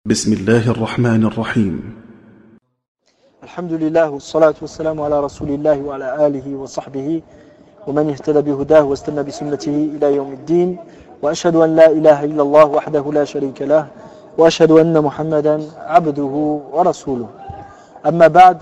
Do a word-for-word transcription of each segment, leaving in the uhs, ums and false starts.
بسم الله الرحمن الرحيم الحمد لله والصلاة والسلام على رسول الله وعلى آله وصحبه ومن اهتدى بهداه واستنى بسنته إلى يوم الدين وأشهد أن لا إله إلا الله وحده لا شريك له وأشهد أن محمدا عبده ورسوله. أما بعد,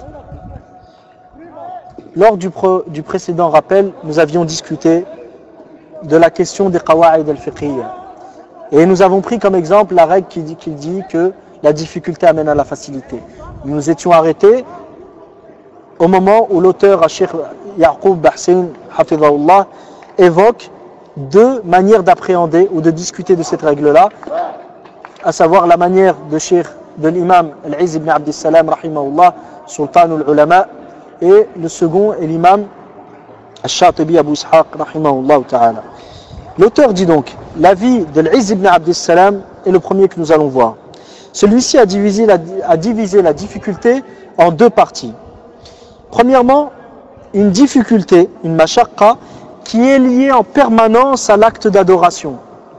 lors du, pro, du précédent rappel, nous avions discuté de la question des qawa'id al-fiqhiyya. Et nous avons pris comme exemple la règle qui dit, qui dit que la difficulté amène à la facilité. Nous nous étions arrêtés au moment où l'auteur, Cheikh Ya'qub Bahsin, hafidhahullah, évoque deux manières d'appréhender ou de discuter de cette règle-là, à savoir la manière de Cheikh, de l'imam Al-Izz ibn Abdissalam, rahimahullah, Sultanul Ulama, et le second est l'imam Al-Shatibi Abu Ishaq, rahimahullah ta'ala. L'auteur dit donc, l'avis de l'Izz ibn Abdissalam est le premier que nous allons voir. Celui-ci a divisé, la, a divisé la difficulté en deux parties. Premièrement, une difficulté, une mashaqqa, qui est liée en permanence à l'acte d'adoration.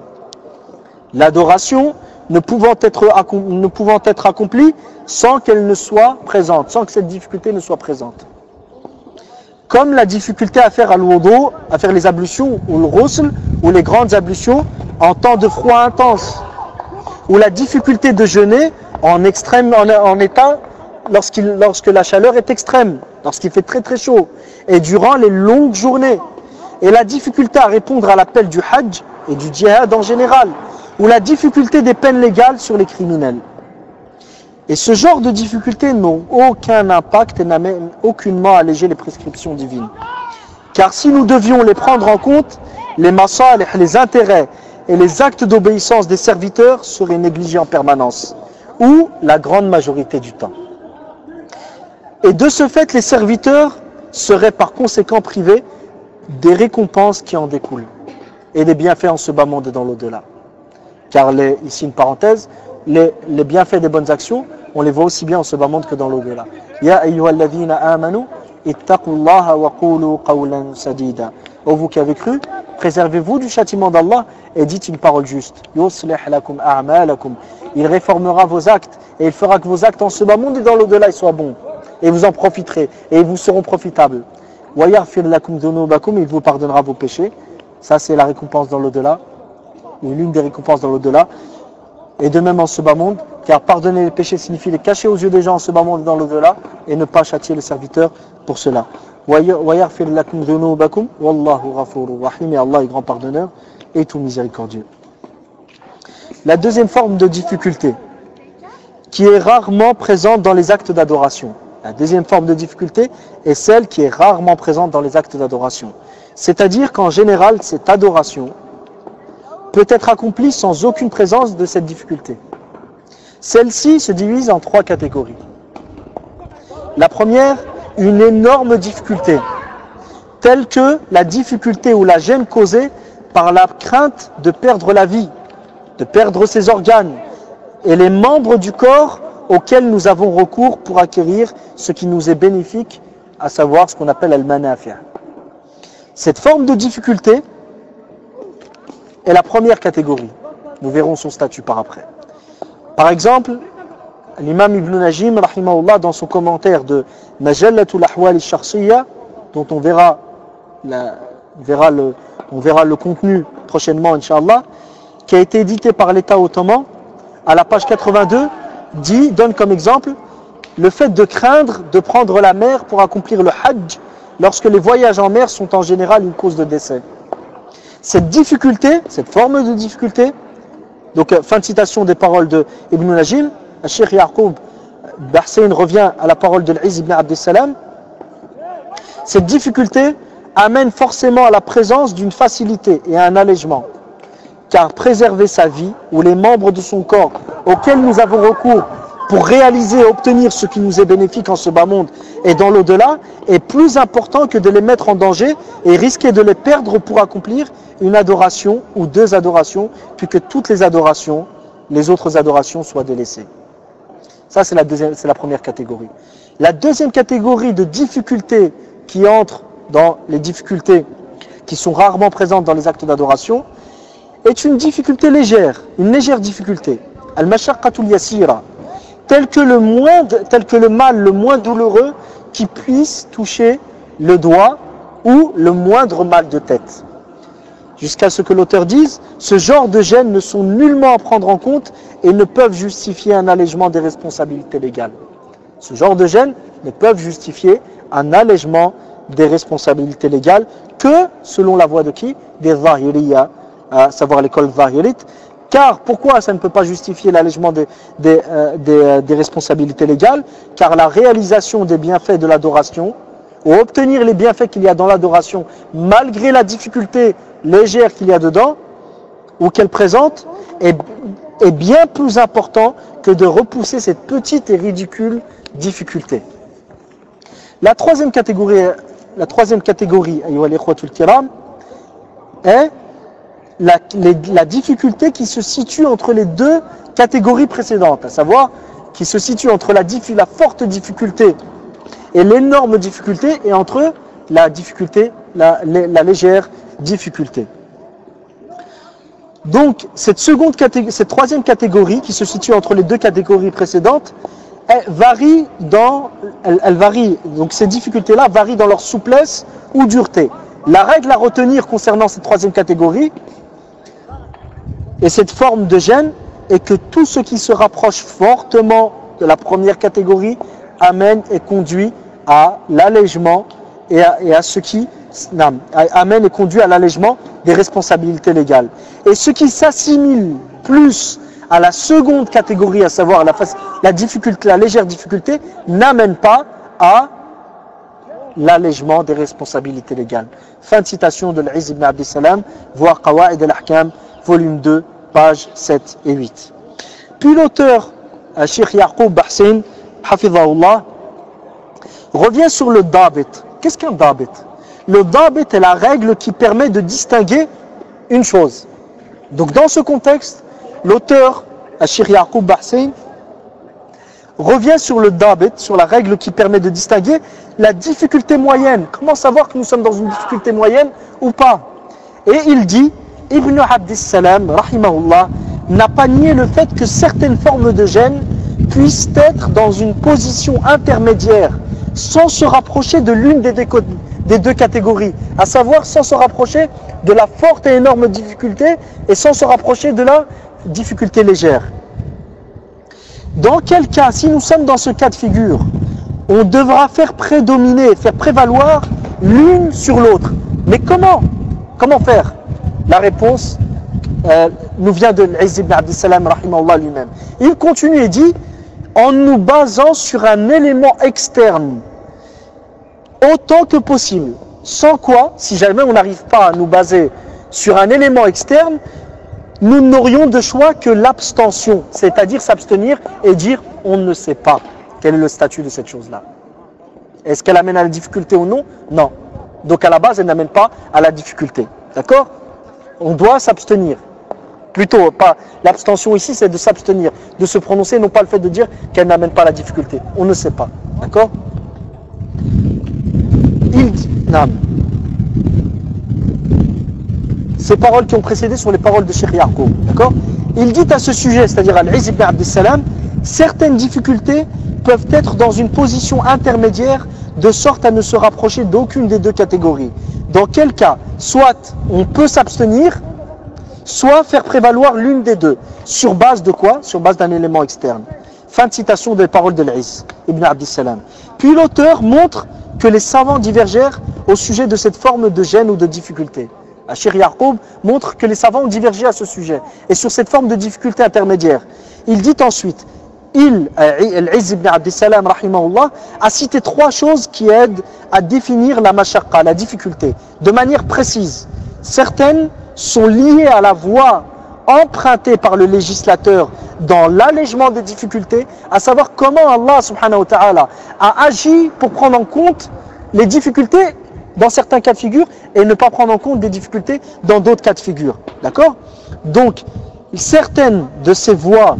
L'adoration ne pouvant être, ne pouvant être accomplie sans qu'elle ne soit présente, sans que cette difficulté ne soit présente. Comme la difficulté à faire al-wudu, à faire les ablutions ou le ghusl, ou les grandes ablutions en temps de froid intense, ou la difficulté de jeûner en extrême, en, en état lorsqu'il, lorsque la chaleur est extrême, lorsqu'il fait très très chaud, et durant les longues journées, et la difficulté à répondre à l'appel du hajj et du djihad en général, ou la difficulté des peines légales sur les criminels. Et ce genre de difficultés n'ont aucun impact et n'amènent aucunement à alléger les prescriptions divines. Car si nous devions les prendre en compte, les masalih, les intérêts et les actes d'obéissance des serviteurs seraient négligés en permanence, ou la grande majorité du temps. Et de ce fait, les serviteurs seraient par conséquent privés des récompenses qui en découlent, et des bienfaits en ce bas monde et dans l'au-delà. Car, les, ici une parenthèse, les, les bienfaits des bonnes actions, on les voit aussi bien en ce bas monde que dans l'au-delà. Ya ayyuhalladhina amanu ittaqullaha wa qulu qawlan sadida. Ô vous qui avez cru, préservez-vous du châtiment d'Allah et dites une parole juste. Yuslih lakum a'malakum. Il réformera vos actes et il fera que vos actes en ce bas monde et dans l'au-delà ils soient bons. Et vous en profiterez et ils vous seront profitables. Wa yaghfir lakum dhunubakum. Il vous pardonnera vos péchés. Ça c'est la récompense dans l'au-delà, ou l'une des récompenses dans l'au-delà. Et de même en ce bas monde, car pardonner les péchés signifie les cacher aux yeux des gens en ce bas monde et dans l'au-delà, et ne pas châtier les serviteurs pour cela. Et Allah est grand pardonneur et tout miséricordieux. La deuxième forme de difficulté, qui est rarement présente dans les actes d'adoration. La deuxième forme de difficulté est celle qui est rarement présente dans les actes d'adoration. C'est-à-dire qu'en général, cette adoration peut être accomplie sans aucune présence de cette difficulté. Celle-ci se divise en trois catégories. La première, une énorme difficulté, telle que la difficulté ou la gêne causée par la crainte de perdre la vie, de perdre ses organes et les membres du corps auxquels nous avons recours pour acquérir ce qui nous est bénéfique, à savoir ce qu'on appelle al-manafi'. Cette forme de difficulté est la première catégorie. Nous verrons son statut par après. Par exemple, l'imam Ibn Najim, rahimahullah, dans son commentaire de Majallatul Ahwal al-Shakhsiyya, dont on verra, la, on, verra le, on verra le contenu prochainement, Inch'Allah, qui a été édité par l'État ottoman, à la page quatre-vingt-deux, dit, donne comme exemple, le fait de craindre de prendre la mer pour accomplir le hajj, lorsque les voyages en mer sont en général une cause de décès. Cette difficulté, cette forme de difficulté, donc fin de citation des paroles de Ibn Najim, Cheikh Ya'qub Bahsin revient à la parole de l'Izz ibn Abdissalam, cette difficulté amène forcément à la présence d'une facilité et à un allègement, car préserver sa vie ou les membres de son corps auxquels nous avons recours pour réaliser et obtenir ce qui nous est bénéfique en ce bas monde et dans l'au-delà est plus important que de les mettre en danger et risquer de les perdre pour accomplir une adoration ou deux adorations, puis que toutes les adorations, les autres adorations soient délaissées. Ça c'est la deuxième, c'est la première catégorie. La deuxième catégorie de difficultés qui entre dans les difficultés qui sont rarement présentes dans les actes d'adoration est une difficulté légère, une légère difficulté. al-mashaqqatul yasira, tel que le moins, tel que le mal le moins douloureux qui puisse toucher le doigt ou le moindre mal de tête. Jusqu'à ce que l'auteur dise, ce genre de gênes ne sont nullement à prendre en compte et ne peuvent justifier un allègement des responsabilités légales. Ce genre de gênes ne peuvent justifier un allègement des responsabilités légales que selon la voie de qui? Des Zahiriyya, à savoir l'école Zahirite. Car pourquoi ça ne peut pas justifier l'allègement des, des, euh, des, euh, des responsabilités légales? Car la réalisation des bienfaits de l'adoration, ou obtenir les bienfaits qu'il y a dans l'adoration, malgré la difficulté légère qu'il y a dedans, ou qu'elle présente, est, est bien plus important que de repousser cette petite et ridicule difficulté. La troisième catégorie, la troisième catégorie, ayyuha al-ikhwatul kiram, est la, les, la difficulté qui se situe entre les deux catégories précédentes, à savoir qui se situe entre la, la forte difficulté et l'énorme difficulté, et entre la difficulté, la, la, la légère difficulté. Donc cette seconde catégorie, cette troisième catégorie qui se situe entre les deux catégories précédentes, elle varie dans, elle, elle varie, donc ces difficultés-là varient dans leur souplesse ou dureté. La règle à retenir concernant cette troisième catégorie et cette forme de gêne est que tout ce qui se rapproche fortement de la première catégorie amène et conduit à l'allègement et à, et à ce qui non, amène et conduit à l'allègement des responsabilités légales. Et ce qui s'assimile plus à la seconde catégorie, à savoir la, la, difficulté, la légère difficulté, n'amène pas à l'allègement des responsabilités légales. Fin de citation de l'Izz ibn Abdissalam, voir Qawaid al-Ahkam, volume deux, pages sept et huit. Puis l'auteur, Cheikh Yaqub Bahsin, Hafidhahullah, revient sur le dabit. Qu'est-ce qu'un dabit? Le dabit est la règle qui permet de distinguer une chose. Donc dans ce contexte, l'auteur, Cheikh Yaqub Bahsin, revient sur le dabit, sur la règle qui permet de distinguer la difficulté moyenne. Comment savoir que nous sommes dans une difficulté moyenne ou pas? Et il dit, Ibn Abdissalam, rahimahullah, n'a pas nié le fait que certaines formes de gêne puissent être dans une position intermédiaire, sans se rapprocher de l'une des, des deux catégories, à savoir sans se rapprocher de la forte et énorme difficulté et sans se rapprocher de la difficulté légère. Dans quel cas, si nous sommes dans ce cas de figure, on devra faire prédominer, faire prévaloir l'une sur l'autre. Mais comment? Comment faire? La réponse euh, nous vient de l'Izz ibn Abdissalam rahimahullah lui-même. Il continue et dit, en nous basant sur un élément externe, autant que possible. Sans quoi, si jamais on n'arrive pas à nous baser sur un élément externe, nous n'aurions de choix que l'abstention, c'est-à-dire s'abstenir et dire on ne sait pas quel est le statut de cette chose-là. Est-ce qu'elle amène à la difficulté ou non? Non. Donc à la base, elle n'amène pas à la difficulté. D'accord? On doit s'abstenir. Plutôt, pas l'abstention ici, c'est de s'abstenir, de se prononcer, non pas le fait de dire qu'elle n'amène pas à la difficulté. On ne sait pas. D'accord? Il dit, non. Ces paroles qui ont précédé sont les paroles de Cheikh Yaqub. D'accord? Il dit à ce sujet, c'est-à-dire à l'Izz ibn Abdissalam, certaines difficultés peuvent être dans une position intermédiaire de sorte à ne se rapprocher d'aucune des deux catégories. Dans quel cas, soit on peut s'abstenir, soit faire prévaloir l'une des deux. Sur base de quoi? Sur base d'un élément externe. Fin de citation des paroles de l'Izz ibn Abdissalam. Puis l'auteur montre que les savants divergèrent au sujet de cette forme de gêne ou de difficulté. Cheikh Yaqub montre que les savants ont divergé à ce sujet et sur cette forme de difficulté intermédiaire. Il dit ensuite, il, l'Izz ibn Abdissalam rahimahullah, a cité trois choses qui aident à définir la mashaqqa, la difficulté, de manière précise. Certaines sont liées à la voie empruntée par le législateur dans l'allègement des difficultés, à savoir comment Allah subhanahu wa ta'ala a agi pour prendre en compte les difficultés dans certains cas de figure et ne pas prendre en compte des difficultés dans d'autres cas de figure. D'accord? Donc, certaines de ces voies,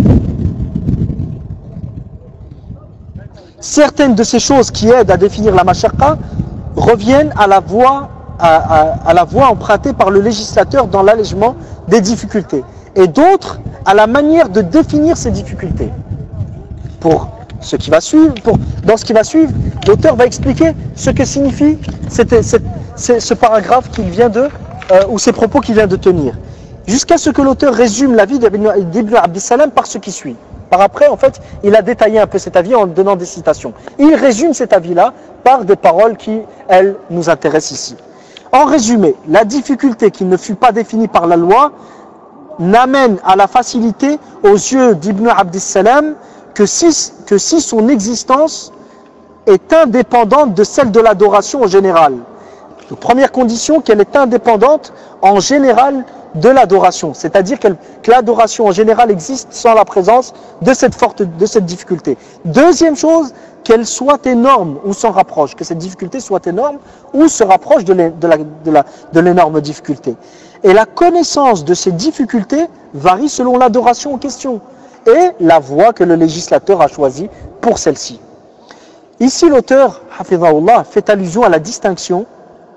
certaines de ces choses qui aident à définir la mashaqqa reviennent à la voie, à, à, à la voie empruntée par le législateur dans l'allègement des difficultés. Et d'autres à la manière de définir ces difficultés. Pour ce qui va suivre, pour, dans ce qui va suivre, l'auteur va expliquer ce que signifie cette, cette, cette, ce paragraphe qu'il vient de, euh, ou ces propos qu'il vient de tenir. Jusqu'à ce que l'auteur résume l'avis d'Ibn Abdissalam par ce qui suit. Par après, en fait, il a détaillé un peu cet avis en donnant des citations. Il résume cet avis-là par des paroles qui, elles, nous intéressent ici. En résumé, la difficulté qui ne fut pas définie par la loi n'amène à la facilité aux yeux d'Ibn Abdissalam que si, que si son existence est indépendante de celle de l'adoration en général. Donc, première condition, qu'elle est indépendante en général de l'adoration, c'est-à-dire que l'adoration en général existe sans la présence de cette forte, de cette difficulté. Deuxième chose, qu'elle soit énorme ou s'en rapproche, que cette difficulté soit énorme ou se rapproche de l'énorme difficulté. Et la connaissance de ces difficultés varie selon l'adoration en question et la voie que le législateur a choisie pour celle-ci. Ici, l'auteur, hafidhahullah, fait allusion à la distinction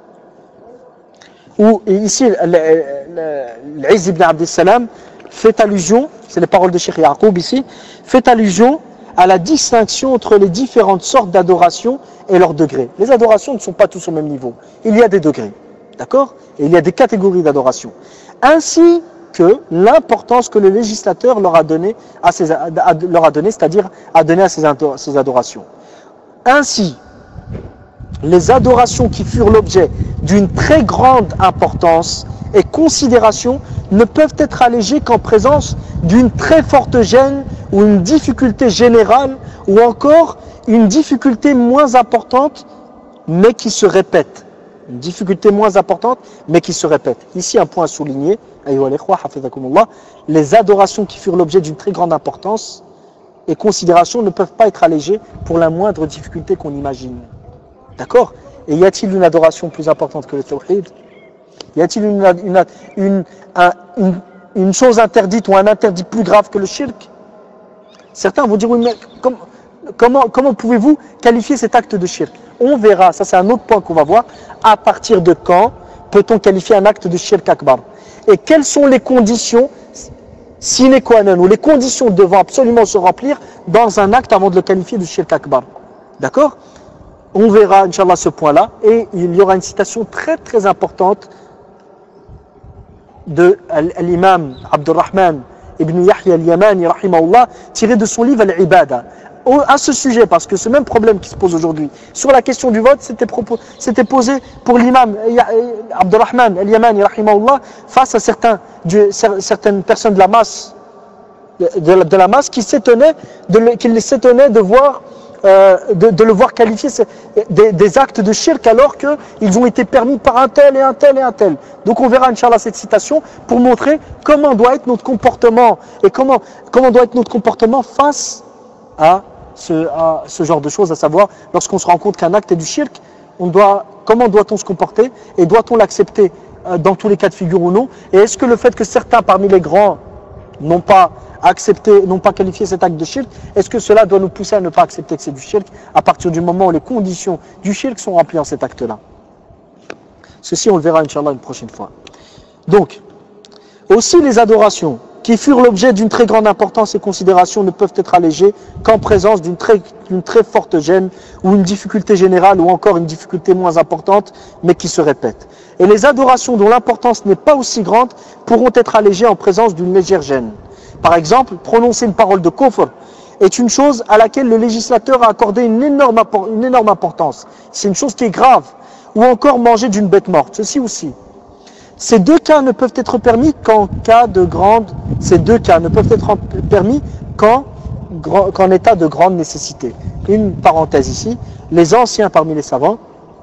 où, et ici, l'Izz ibn Abdissalam fait allusion, c'est les paroles de Cheikh Yaqub ici, fait allusion à la distinction entre les différentes sortes d'adoration et leurs degrés. Les adorations ne sont pas tous au même niveau. Il y a des degrés, d'accord? Et il y a des catégories d'adoration. Ainsi que l'importance que le législateur leur a donnée, à ces, à, leur a donné, c'est-à-dire a donné à ces, ces adorations. Ainsi, les adorations qui furent l'objet d'une très grande importance et considération ne peuvent être allégées qu'en présence d'une très forte gêne ou une difficulté générale ou encore une difficulté moins importante mais qui se répète. Une difficulté moins importante mais qui se répète. Ici un point à souligner, les adorations qui furent l'objet d'une très grande importance et considération ne peuvent pas être allégées pour la moindre difficulté qu'on imagine. D'accord? Et y a-t-il une adoration plus importante que le tawhid? Y a-t-il une, une, une, un, une, une chose interdite ou un interdit plus grave que le shirk? Certains vont dire, oui, mais comment, comment, comment pouvez-vous qualifier cet acte de shirk? On verra, ça c'est un autre point qu'on va voir, à partir de quand peut-on qualifier un acte de shirk akbar? Et quelles sont les conditions sine qua non, ou les conditions devant absolument se remplir dans un acte avant de le qualifier de shirk akbar? D'accord? On verra, Inch'Allah, ce point-là, et il y aura une citation très très importante de l'imam Abdurrahman ibn Yahya al-Yamani, rahimahullah, tiré de son livre Al-Ibada. À ce sujet, parce que ce même problème qui se pose aujourd'hui, sur la question du vote, c'était posé pour l'imam Abdurrahman al-Yamani, rahimahullah, face à certains, certaines personnes de la masse, de la, de la masse qui s'étonnaient de, qui s'étonnaient de voir Euh, de, de le voir qualifier des, des actes de shirk alors qu'ils ont été permis par un tel et un tel et un tel. Donc on verra Inch'Allah cette citation pour montrer comment doit être notre comportement et comment, comment doit être notre comportement face à ce, à ce genre de choses, à savoir lorsqu'on se rend compte qu'un acte est du shirk, on doit, comment doit-on se comporter et doit-on l'accepter euh, dans tous les cas de figure ou non? Et est-ce que le fait que certains parmi les grands n'ont pas accepter, non pas qualifier cet acte de shirk, est-ce que cela doit nous pousser à ne pas accepter que c'est du shirk à partir du moment où les conditions du shirk sont remplies en cet acte-là? Ceci, on le verra, Inch'Allah, une prochaine fois. Donc, aussi les adorations qui furent l'objet d'une très grande importance et considération ne peuvent être allégées qu'en présence d'une très, d'une très forte gêne ou une difficulté générale ou encore une difficulté moins importante, mais qui se répète. Et les adorations dont l'importance n'est pas aussi grande pourront être allégées en présence d'une légère gêne. Par exemple, prononcer une parole de kufr est une chose à laquelle le législateur a accordé une énorme, une énorme importance. C'est une chose qui est grave. Ou encore manger d'une bête morte, ceci aussi. Ces deux cas ne peuvent être permis qu'en cas de grande, ces deux cas ne peuvent être permis qu'en, qu'en état de grande nécessité. Une parenthèse ici, les anciens parmi les savants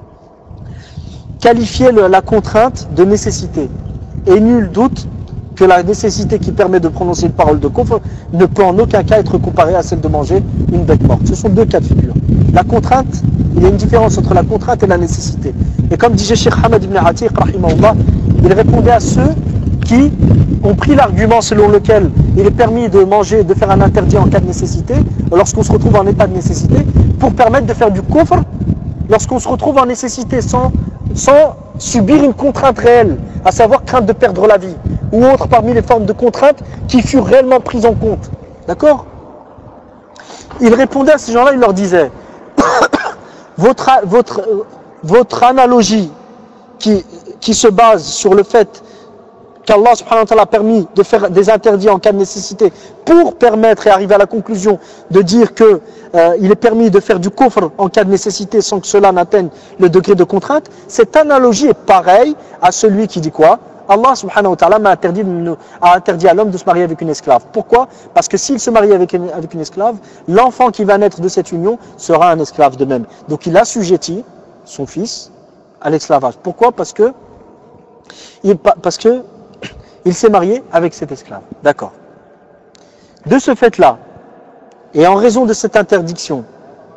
qualifiaient le, la contrainte de nécessité. Et nul doute que la nécessité qui permet de prononcer une parole de kufr ne peut en aucun cas être comparée à celle de manger une bête morte. Ce sont deux cas de figure. La contrainte, il y a une différence entre la contrainte et la nécessité. Et comme disait Cheikh Hamad ibn Atiq, rahimahullah, il répondait à ceux qui ont pris l'argument selon lequel il est permis de manger, de faire un interdit en cas de nécessité, lorsqu'on se retrouve en état de nécessité, pour permettre de faire du kufr lorsqu'on se retrouve en nécessité sans, sans subir une contrainte réelle, à savoir crainte de perdre la vie, ou autres parmi les formes de contraintes qui furent réellement prises en compte. D'accord? Il répondait à ces gens-là, il leur disait votre, votre, votre analogie qui, qui se base sur le fait qu'Allah subhanahu wa ta'ala a permis de faire des interdits en cas de nécessité pour permettre et arriver à la conclusion de dire que euh, il est permis de faire du kufr en cas de nécessité sans que cela n'atteigne le degré de contrainte, cette analogie est pareille à celui qui dit quoi? Allah subhanahu wa ta'ala m'a interdit, de, a interdit à l'homme de se marier avec une esclave. Pourquoi? Parce que s'il se marie avec une, avec une esclave, l'enfant qui va naître de cette union sera un esclave de même. Donc il assujettit son fils à l'esclavage. Pourquoi? Parce que il, parce que il s'est marié avec cet esclave. D'accord. De ce fait-là, et en raison de cette interdiction,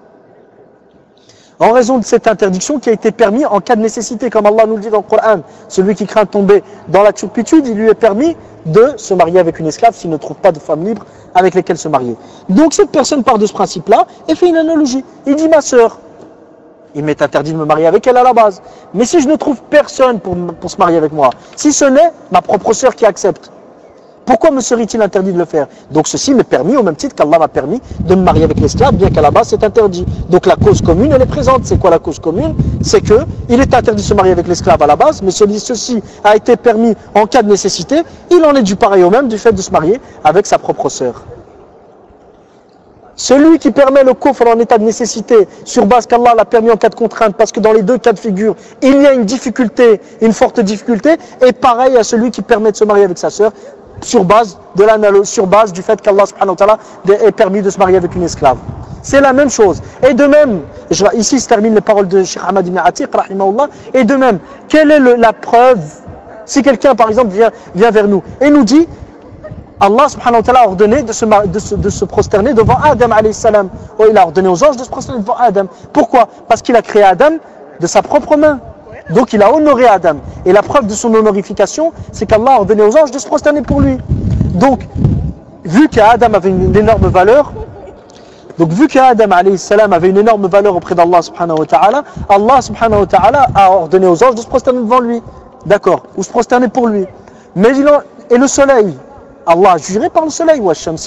en raison de cette interdiction qui a été permise en cas de nécessité, comme Allah nous le dit dans le Coran, celui qui craint de tomber dans la turpitude, il lui est permis de se marier avec une esclave s'il ne trouve pas de femme libre avec lesquelles se marier. Donc cette personne part de ce principe-là et fait une analogie. Il dit, ma sœur, il m'est interdit de me marier avec elle à la base. Mais si je ne trouve personne pour, pour se marier avec moi, si ce n'est ma propre sœur qui accepte, pourquoi me serait-il interdit de le faire? Donc ceci m'est permis au même titre qu'Allah m'a permis de me marier avec l'esclave, bien qu'à la base c'est interdit. Donc la cause commune, elle est présente. C'est quoi la cause commune? C'est que il est interdit de se marier avec l'esclave à la base, mais celui, ceci a été permis en cas de nécessité. Il en est du pareil au même du fait de se marier avec sa propre sœur. Celui qui permet le kufr en état de nécessité, sur base qu'Allah l'a permis en cas de contrainte, parce que dans les deux cas de figure, il y a une difficulté, une forte difficulté, est pareil à celui qui permet de se marier avec sa sœur, sur base de l'analogie, sur base du fait qu'Allah subhanahu wa ta'ala est permis de se marier avec une esclave. C'est la même chose. Et de même, je, ici se terminent les paroles de Cheikh Ahmad ibn Atiq, rahimahullah, et de même, quelle est le, la preuve, si quelqu'un par exemple vient, vient vers nous et nous dit, Allah subhanahu wa ta'ala a ordonné de se, de, se, de se prosterner devant Adam alayhi salam. Oh, il a ordonné aux anges de se prosterner devant Adam. Pourquoi? Parce qu'il a créé Adam de sa propre main. Donc il a honoré Adam. Et la preuve de son honorification, c'est qu'Allah a ordonné aux anges de se prosterner pour lui. Donc, vu qu'Adam avait une, une énorme valeur, donc vu qu'Adam alayhi salam avait une énorme valeur auprès d'Allah subhanahu wa ta'ala, Allah subhanahu wa ta'ala a ordonné aux anges de se prosterner devant lui. D'accord? Ou se prosterner pour lui. Mais il en, et le soleil, Allah a juré par le soleil.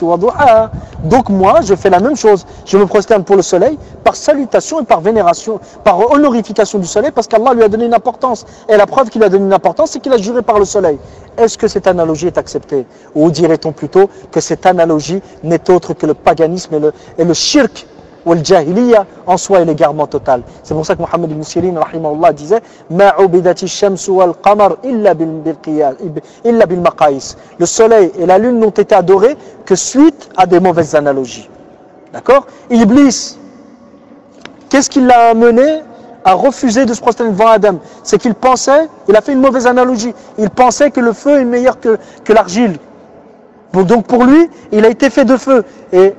Donc moi, je fais la même chose. Je me prosterne pour le soleil par salutation et par vénération, par honorification du soleil, parce qu'Allah lui a donné une importance. Et la preuve qu'il a donné une importance, c'est qu'il a juré par le soleil. Est-ce que cette analogie est acceptée? Ou dirait-on plutôt que cette analogie n'est autre que le paganisme et le, et le shirk ou le jahiliya en soi est l'égarement total. C'est pour ça que Mohammed ibn Sirin rahimahullah disait ma ubidati shamsu wal qamar illa bil illa bil maqais. Le soleil et la lune n'ont été adorés que suite à des mauvaises analogies. D'accord? Iblis, qu'est-ce qui l'a amené à refuser de se prosterner devant Adam? C'est qu'il pensait, il a fait une mauvaise analogie. Il pensait que le feu est meilleur que que l'argile. Bon, donc pour lui, il a été fait de feu et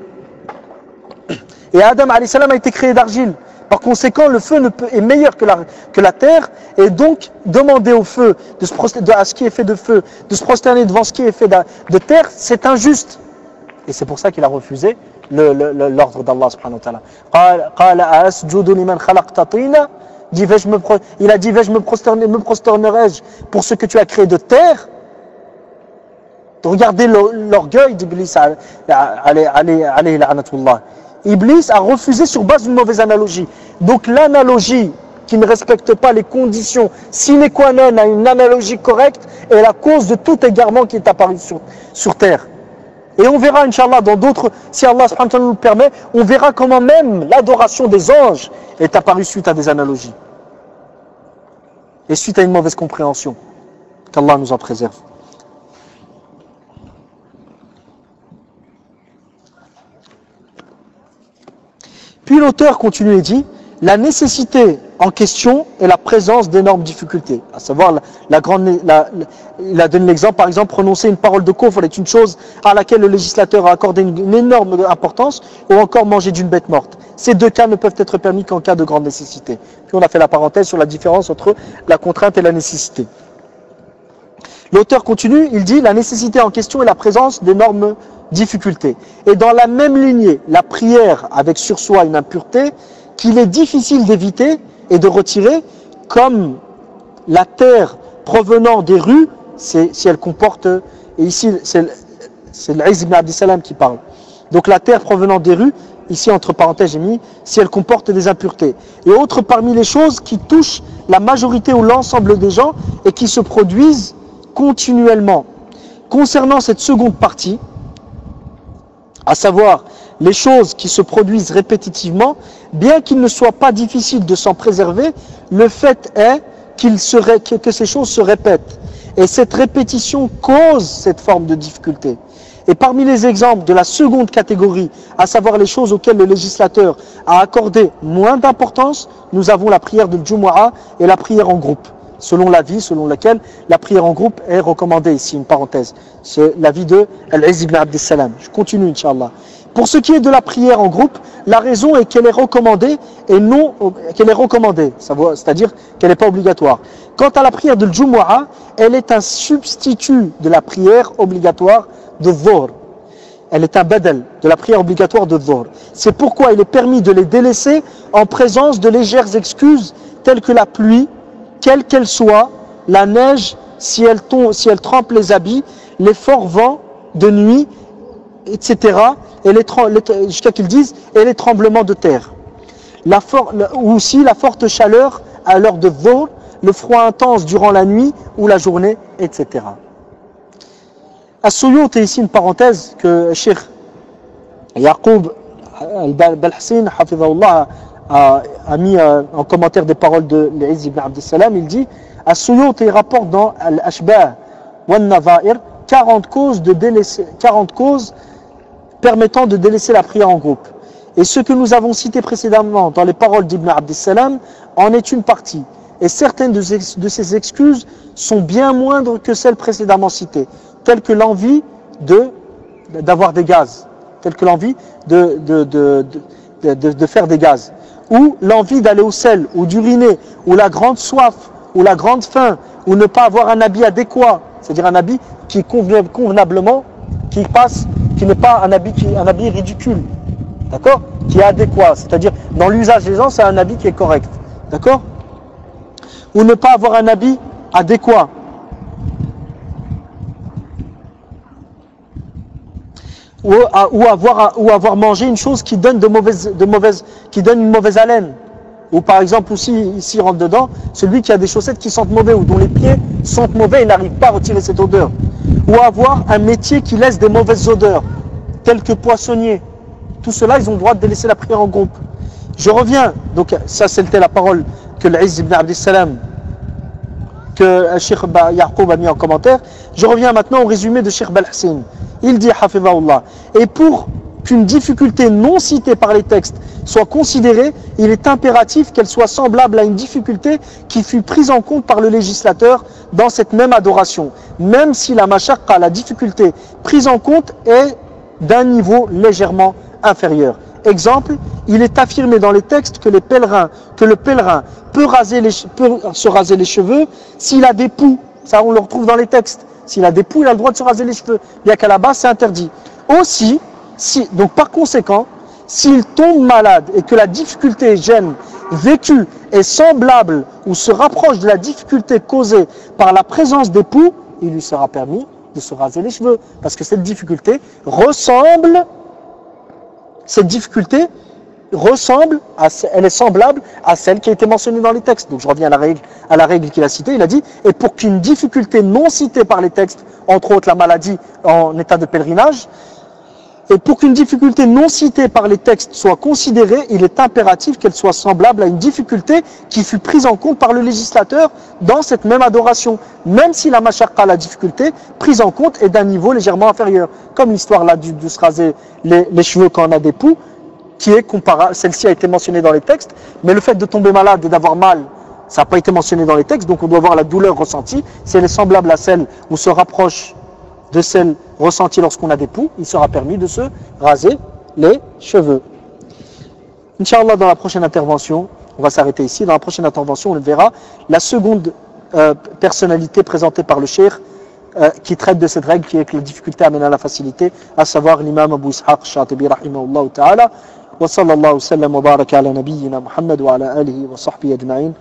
Et Adam alayhi salam a été créé d'argile. Par conséquent, le feu ne peut, est meilleur que la, que la terre. Et donc, demander au feu, de se prosterner, de, à ce qui est fait de feu, de se prosterner devant ce qui est fait de, de terre, c'est injuste. Et c'est pour ça qu'il a refusé le, le, le, l'ordre d'Allah subhanahu wa ta'ala. Il a dit, vais-je me prosterner, me prosternerai-je pour ce que tu as créé de terre? Regardez l'orgueil d'Iblis alayhi la'natullah. Iblis a refusé sur base d'une mauvaise analogie. Donc l'analogie qui ne respecte pas les conditions sine qua non à une analogie correcte est la cause de tout égarement qui est apparu sur, sur terre. Et on verra, Inch'Allah, dans d'autres, si Allah subhanahu wa ta'ala nous le permet, on verra comment même l'adoration des anges est apparue suite à des analogies. Et suite à une mauvaise compréhension. Qu'Allah nous en préserve. Puis l'auteur continue et dit, la nécessité en question est la présence d'énormes difficultés. À savoir, la, la grande, la, la, il a donné l'exemple, par exemple, prononcer une parole de kufr est une chose à laquelle le législateur a accordé une, une énorme importance, ou encore manger d'une bête morte. Ces deux cas ne peuvent être permis qu'en cas de grande nécessité. Puis on a fait la parenthèse sur la différence entre la contrainte et la nécessité. L'auteur continue, il dit, la nécessité en question est la présence d'énormes difficultés. Et dans la même lignée, la prière avec sur soi une impureté qu'il est difficile d'éviter et de retirer, comme la terre provenant des rues c'est si elle comporte, et ici c'est l'Izz ibn Abdissalam qui parle. Donc la terre provenant des rues, ici entre parenthèses j'ai mis, si elle comporte des impuretés. Et autre parmi les choses qui touchent la majorité ou l'ensemble des gens et qui se produisent continuellement. Concernant cette seconde partie, à savoir les choses qui se produisent répétitivement, bien qu'il ne soit pas difficile de s'en préserver, le fait est qu'il serait, que ces choses se répètent. Et cette répétition cause cette forme de difficulté. Et parmi les exemples de la seconde catégorie, à savoir les choses auxquelles le législateur a accordé moins d'importance, nous avons la prière de Jumu'ah et la prière en groupe. Selon l'avis, selon lequel la prière en groupe est recommandée ici, une parenthèse. C'est l'avis de Al-Izz ibn Abdissalam. Je continue, Inch'Allah. Pour ce qui est de la prière en groupe, la raison est qu'elle est recommandée et non qu'elle est recommandée, c'est-à-dire qu'elle n'est pas obligatoire. Quant à la prière de Jumu'ah, elle est un substitut de la prière obligatoire de Dhuhr. Elle est un badal de la prière obligatoire de Dhuhr. C'est pourquoi il est permis de les délaisser en présence de légères excuses telles que la pluie, quelle qu'elle soit, la neige, si elle, tombe, si elle trempe les habits, les forts vents de nuit, et cetera. Et les, les, jusqu'à qu'ils disent, et les tremblements de terre. La for, ou aussi la forte chaleur à l'heure de Dhuhr, le froid intense durant la nuit ou la journée, et cetera. As-Suyut est ici une parenthèse que Cheikh Yaqub al-Balhsin, hafidhahullah, a, a mis euh, en commentaire des paroles de l'Izz ibn Abdissalam. Il dit As-Suyut, il rapporte dans Al-Ashbah wa An-Nadha'ir quarante causes, de délaisser, quarante causes permettant de délaisser la prière en groupe. Et ce que nous avons cité précédemment dans les paroles d'Ibn Abdissalam en est une partie. Et certaines de ces, de ces excuses sont bien moindres que celles précédemment citées, telles que l'envie de, d'avoir des gaz, telles que l'envie de, de, de, de, de, de faire des gaz, ou l'envie d'aller au sel, ou d'uriner, ou la grande soif, ou la grande faim, ou ne pas avoir un habit adéquat, c'est-à-dire un habit qui est convenablement, qui passe, qui n'est pas un habit, qui, un habit ridicule, d'accord, qui est adéquat, c'est-à-dire dans l'usage des gens, c'est un habit qui est correct, d'accord, ou ne pas avoir un habit adéquat, ou, ou, avoir, ou avoir mangé une chose qui donne de mauvaises, de mauvaises, qui donne une mauvaise haleine. Ou par exemple aussi, ici rentre dedans, celui qui a des chaussettes qui sentent mauvais ou dont les pieds sentent mauvais et n'arrive pas à retirer cette odeur. Ou avoir un métier qui laisse des mauvaises odeurs, tel que poissonnier. Tout cela, ils ont le droit de délaisser la prière en groupe. Je reviens, donc ça c'était la parole que l'Izz ibn Abdissalam, que Cheikh Yaqub a mis en commentaire. Je reviens maintenant au résumé de Cheikh Balhsin. Il dit, hafidhahullah, et pour qu'une difficulté non citée par les textes soit considérée, il est impératif qu'elle soit semblable à une difficulté qui fut prise en compte par le législateur dans cette même adoration, même si la mashaqqa, la difficulté prise en compte, est d'un niveau légèrement inférieur. Exemple, il est affirmé dans les textes que, les pèlerins, que le pèlerin peut, raser les, peut se raser les cheveux s'il a des poux. Ça, on le retrouve dans les textes. S'il a des poux, il a le droit de se raser les cheveux, bien qu'à la base, c'est interdit. Aussi, si, donc par conséquent, s'il tombe malade et que la difficulté gêne vécue est semblable ou se rapproche de la difficulté causée par la présence des poux, il lui sera permis de se raser les cheveux. Parce que cette difficulté ressemble, cette difficulté ressemble, à, elle est semblable à celle qui a été mentionnée dans les textes. Donc je reviens à la règle, à la règle qu'il a citée. Il a dit, et pour qu'une difficulté non citée par les textes, entre autres la maladie en état de pèlerinage, et pour qu'une difficulté non citée par les textes soit considérée, il est impératif qu'elle soit semblable à une difficulté qui fut prise en compte par le législateur dans cette même adoration, même si la mashaqqa, la difficulté prise en compte, est d'un niveau légèrement inférieur. Comme l'histoire là de, de se raser les, les cheveux quand on a des poux, qui est comparable, celle-ci a été mentionnée dans les textes, mais le fait de tomber malade et d'avoir mal, ça n'a pas été mentionné dans les textes, donc on doit voir la douleur ressentie. Si elle est semblable à celle ou se rapproche de celle ressentie lorsqu'on a des poux, il sera permis de se raser les cheveux. Inch'Allah, dans la prochaine intervention, on va s'arrêter ici, dans la prochaine intervention, on le verra, la seconde euh, personnalité présentée par le cheikh, euh, qui traite de cette règle qui est que la difficulté amène à la facilité, à savoir l'imam Abu Ishaq Shatibi rahimahullah ta'ala. وصلى الله وسلم وبارك على نبينا محمد وعلى آله وصحبه أجمعين